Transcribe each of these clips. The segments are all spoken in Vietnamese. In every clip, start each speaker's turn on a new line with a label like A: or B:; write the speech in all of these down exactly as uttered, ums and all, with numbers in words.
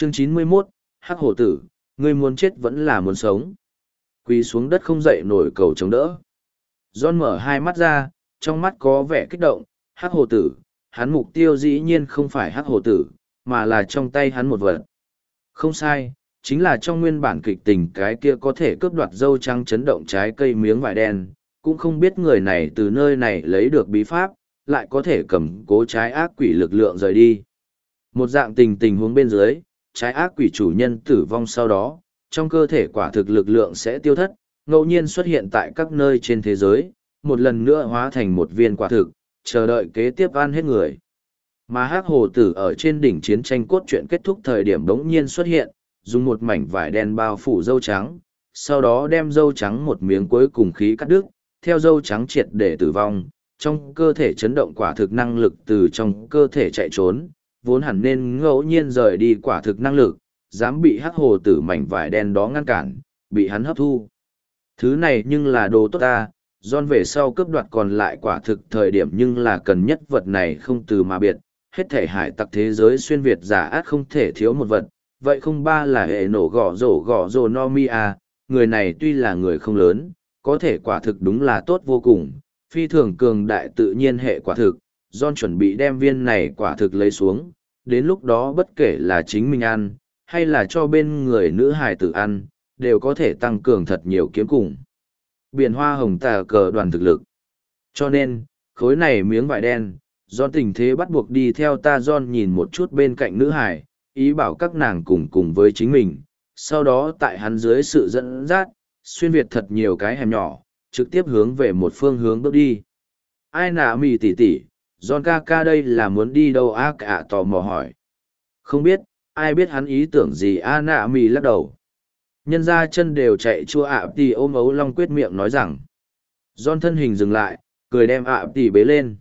A: Chương chín mươi mốt, Hắc hổ tử, ngươi muốn chết vẫn là muốn sống. Quỳ xuống đất không dậy nổi cầu chống đỡ. John mở hai mắt ra, trong mắt có vẻ kích động. Hắc hổ tử, hắn mục tiêu dĩ nhiên không phải hắc hổ tử, mà là trong tay hắn một vật. Không sai, chính là trong nguyên bản kịch tình cái kia có thể cướp đoạt dâu trắng chấn động trái cây miếng vải đen. Cũng không biết người này từ nơi này lấy được bí pháp, lại có thể cầm cố trái ác quỷ lực lượng rời đi. Một dạng tình tình huống bên dưới, trái ác quỷ chủ nhân tử vong sau đó, trong cơ thể quả thực lực lượng sẽ tiêu thất, ngẫu nhiên xuất hiện tại các nơi trên thế giới, một lần nữa hóa thành một viên quả thực, chờ đợi kế tiếp ăn hết người. Mà hắc hồ tử ở trên đỉnh chiến tranh cốt truyện kết thúc thời điểm đống nhiên xuất hiện, dùng một mảnh vải đen bao phủ dâu trắng, sau đó đem dâu trắng một miếng cuối cùng khí cắt đứt, theo dâu trắng triệt để tử vong, trong cơ thể chấn động quả thực năng lực từ trong cơ thể chạy trốn, vốn hẳn nên ngẫu nhiên rời đi quả thực năng lực, dám bị hắc hồ tử mảnh vải đen đó ngăn cản, bị hắn hấp thu. Thứ này nhưng là đồ tốt ta, John về sau cướp đoạt còn lại quả thực thời điểm nhưng là cần nhất vật này không từ mà biệt, hết thể hải tặc thế giới xuyên Việt giả át không thể thiếu một vật, vậy không ba là hệ nổ gõ rổ gõ rổ no mi à, người này tuy là người không lớn, có thể quả thực đúng là tốt vô cùng, phi thường cường đại tự nhiên hệ quả thực, John chuẩn bị đem viên này quả thực lấy xuống, đến lúc đó bất kể là chính mình ăn, hay là cho bên người nữ hài tử ăn, đều có thể tăng cường thật nhiều kiếm cùng. Biển hoa hồng tà cờ đoàn thực lực. Cho nên, khối này miếng vải đen, John tình thế bắt buộc đi theo ta John nhìn một chút bên cạnh nữ hài, ý bảo các nàng cùng cùng với chính mình, sau đó tại hắn dưới sự dẫn dắt, xuyên việt thật nhiều cái hẻm nhỏ, trực tiếp hướng về một phương hướng bước đi. Ai nạ mì tỉ tỉ, John ca ca đây là muốn đi đâu á cả tò mò hỏi. Không biết, ai biết hắn ý tưởng gì a nạ mì lắc đầu. Nhân ra chân đều chạy chua ạ tỉ ôm ấu long quyết miệng nói rằng. John thân hình dừng lại, cười đem ạ tỉ bế lên.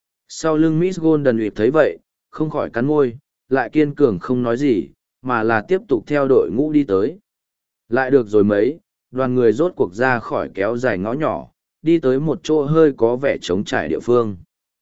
A: Sau lưng Miss Golden Uyệp thấy vậy, không khỏi cắn môi, lại kiên cường không nói gì, mà là tiếp tục theo đội ngũ đi tới. Lại được rồi mấy, đoàn người rốt cuộc ra khỏi kéo dài ngõ nhỏ, đi tới một chỗ hơi có vẻ trống trải địa phương.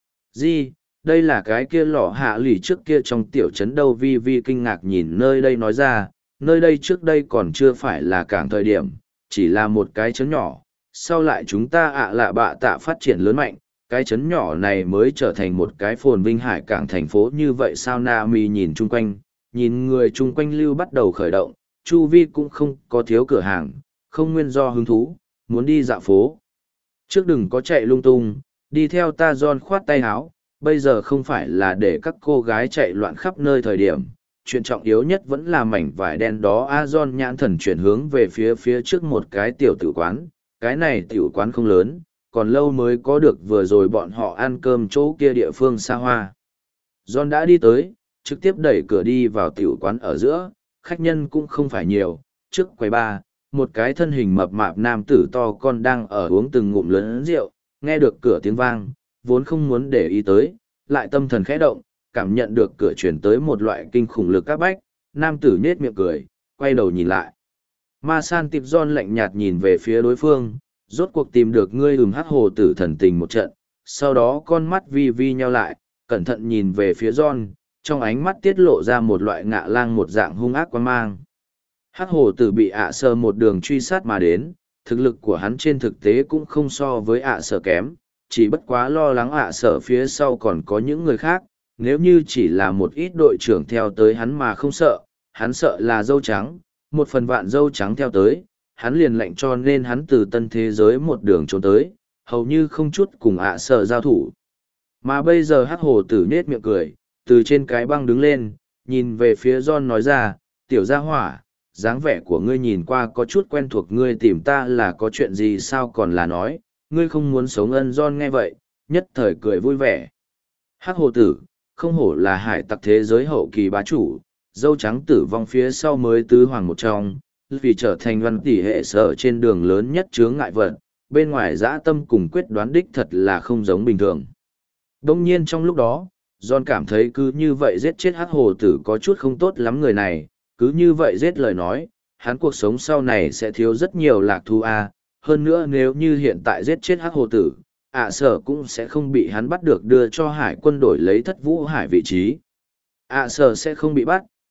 A: Di, đây là cái kia lò hạ lì trước kia trong tiểu trấn đâu vi vi kinh ngạc nhìn nơi đây nói ra, nơi đây trước đây còn chưa phải là cảng thời điểm, chỉ là một cái trấn nhỏ, sau lại chúng ta ạ lạ bạ tạ phát triển lớn mạnh, cái trấn nhỏ này mới trở thành một cái phồn vinh hải cảng thành phố như vậy sao Na Mi nhìn chung quanh, nhìn người chung quanh lưu bắt đầu khởi động, chu vi cũng không có thiếu cửa hàng, không nguyên do hứng thú, muốn đi dạo phố. Trước đừng có chạy lung tung, đi theo ta John khoát tay háo, bây giờ không phải là để các cô gái chạy loạn khắp nơi thời điểm. Chuyện trọng yếu nhất vẫn là mảnh vải đen đó A John nhãn thần chuyển hướng về phía phía trước một cái tiểu tử quán. Cái này tiểu quán không lớn, còn lâu mới có được vừa rồi bọn họ ăn cơm chỗ kia địa phương xa hoa. John đã đi tới, trực tiếp đẩy cửa đi vào tiểu quán ở giữa, khách nhân cũng không phải nhiều, trước quầy ba, một cái thân hình mập mạp nam tử to con đang ở uống từng ngụm lớn rượu, nghe được cửa tiếng vang, vốn không muốn để ý tới, lại tâm thần khẽ động, cảm nhận được cửa chuyển tới một loại kinh khủng lực các bách, nam tử nết miệng cười, quay đầu nhìn lại. Ma San Tịp John lạnh nhạt nhìn về phía đối phương, rốt cuộc tìm được ngươi ừm hắc hồ tử thần tình một trận, sau đó con mắt vi vi nheo lại, cẩn thận nhìn về phía John, trong ánh mắt tiết lộ ra một loại ngạ lang một dạng hung ác quan mang. Hắc hồ tử bị ạ sơ một đường truy sát mà đến, thực lực của hắn trên thực tế cũng không so với ạ sở kém, chỉ bất quá lo lắng ạ sở phía sau còn có những người khác, nếu như chỉ là một ít đội trưởng theo tới hắn mà không sợ, hắn sợ là dâu trắng, một phần vạn dâu trắng theo tới, hắn liền lệnh cho nên hắn từ tân thế giới một đường trốn tới, hầu như không chút cùng ạ sở giao thủ. Mà bây giờ hắc hồ tử nết miệng cười, từ trên cái băng đứng lên, nhìn về phía John nói ra, tiểu gia hỏa, dáng vẻ của ngươi nhìn qua có chút quen thuộc, ngươi tìm ta là có chuyện gì sao còn là nói, ngươi không muốn sống ân. John nghe vậy, nhất thời cười vui vẻ. Hắc hồ tử, không hổ là hải tặc thế giới hậu kỳ bá chủ, dâu trắng tử vong phía sau mới tứ hoàng một trong, vì trở thành văn tỷ hệ sở trên đường lớn nhất chướng ngại vật, bên ngoài dã tâm cùng quyết đoán đích thật là không giống bình thường. Đông nhiên trong lúc đó, John cảm thấy cứ như vậy giết chết hắc hồ tử có chút không tốt lắm người này, cứ như vậy giết lời nói, hắn cuộc sống sau này sẽ thiếu rất nhiều lạc thú a. Hơn nữa nếu như hiện tại giết chết hắc hồ tử, ạ sở cũng sẽ không bị hắn bắt được đưa cho hải quân đổi lấy thất vũ hải vị trí. ạ sở sẽ không bị bắt,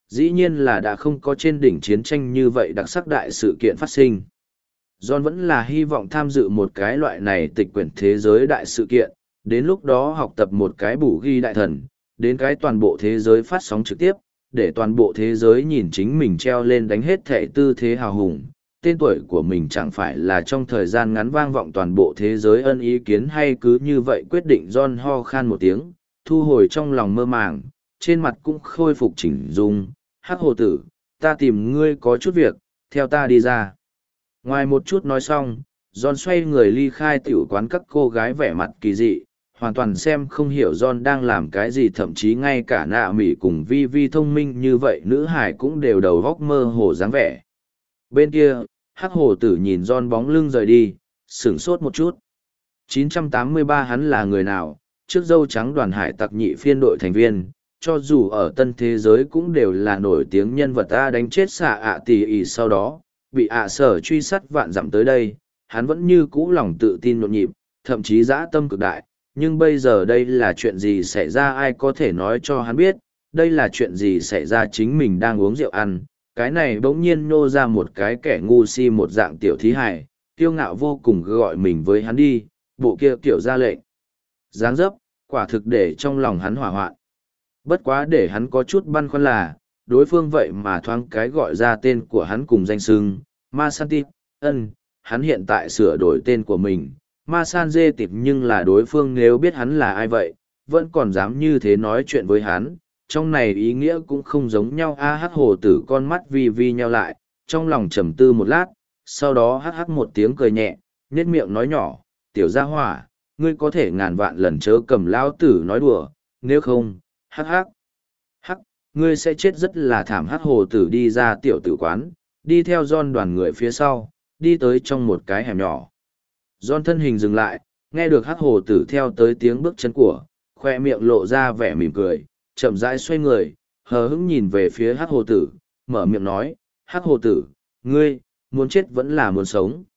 A: dĩ nhiên là đã không có trên đỉnh chiến tranh như vậy đặc sắc đại sự kiện phát sinh. John vẫn là hy vọng tham dự một cái loại này tịch quyển thế giới đại sự kiện, đến lúc đó học tập một cái bù ghi đại thần, đến cái toàn bộ thế giới phát sóng trực tiếp, để toàn bộ thế giới nhìn chính mình treo lên đánh hết thệ tư thế hào hùng. Tên tuổi của mình chẳng phải là trong thời gian ngắn vang vọng toàn bộ thế giới ân ý kiến hay cứ như vậy quyết định. John ho khan một tiếng, thu hồi trong lòng mơ màng, trên mặt cũng khôi phục chỉnh dung. Hắc hồ tử, ta tìm ngươi có chút việc, theo ta đi ra. Ngoài một chút nói xong, John xoay người ly khai tiểu quán, các cô gái vẻ mặt kỳ dị, hoàn toàn xem không hiểu John đang làm cái gì, thậm chí ngay cả nạ mỉ cùng vi vi thông minh như vậy nữ hải cũng đều đầu góc mơ hồ dáng vẻ. Bên kia, hắc hồ tử nhìn John bóng lưng rời đi, sửng sốt một chút. chín trăm tám mươi ba hắn là người nào? Trước dâu trắng đoàn hải tặc nhị phiên đội thành viên, cho dù ở tân thế giới cũng đều là nổi tiếng nhân vật ta đánh chết xạ ạ tỉ ỉ, sau đó bị ạ sở truy sát vạn dặm tới đây, hắn vẫn như cũ lòng tự tin nhộn nhịp, thậm chí dã tâm cực đại. Nhưng bây giờ đây là chuyện gì xảy ra, ai có thể nói cho hắn biết, đây là chuyện gì xảy ra? Chính mình đang uống rượu ăn, cái này bỗng nhiên nô ra một cái kẻ ngu si một dạng tiểu thí hài, kiêu ngạo vô cùng gọi mình với hắn đi, bộ kia kiểu ra lệnh. Dáng dấp, quả thực để trong lòng hắn hỏa hoạn. Bất quá để hắn có chút băn khoăn là, đối phương vậy mà thoáng cái gọi ra tên của hắn cùng danh xưng, Ma San Tịp, ân, hắn hiện tại sửa đổi tên của mình, Ma San Dê Tịp, nhưng là đối phương nếu biết hắn là ai vậy, vẫn còn dám như thế nói chuyện với hắn, trong này ý nghĩa cũng không giống nhau. A hắc hồ tử con mắt vi vi nheo lại, trong lòng trầm tư một lát, sau đó hắc hắc một tiếng cười nhẹ, nhếch miệng nói nhỏ, tiểu gia hỏa, ngươi có thể ngàn vạn lần chớ cầm lao tử nói đùa, nếu không, hắc hắc, hắc, ngươi sẽ chết rất là thảm. Hắc hồ tử đi ra tiểu tử quán, đi theo John đoàn người phía sau, đi tới trong một cái hẻm nhỏ. John thân hình dừng lại, nghe được hắc hồ tử theo tới tiếng bước chân của, khoe miệng lộ ra vẻ mỉm cười, chậm rãi xoay người, hờ hững nhìn về phía hắc hồ tử, mở miệng nói, hắc hồ tử, ngươi, muốn chết vẫn là muốn sống.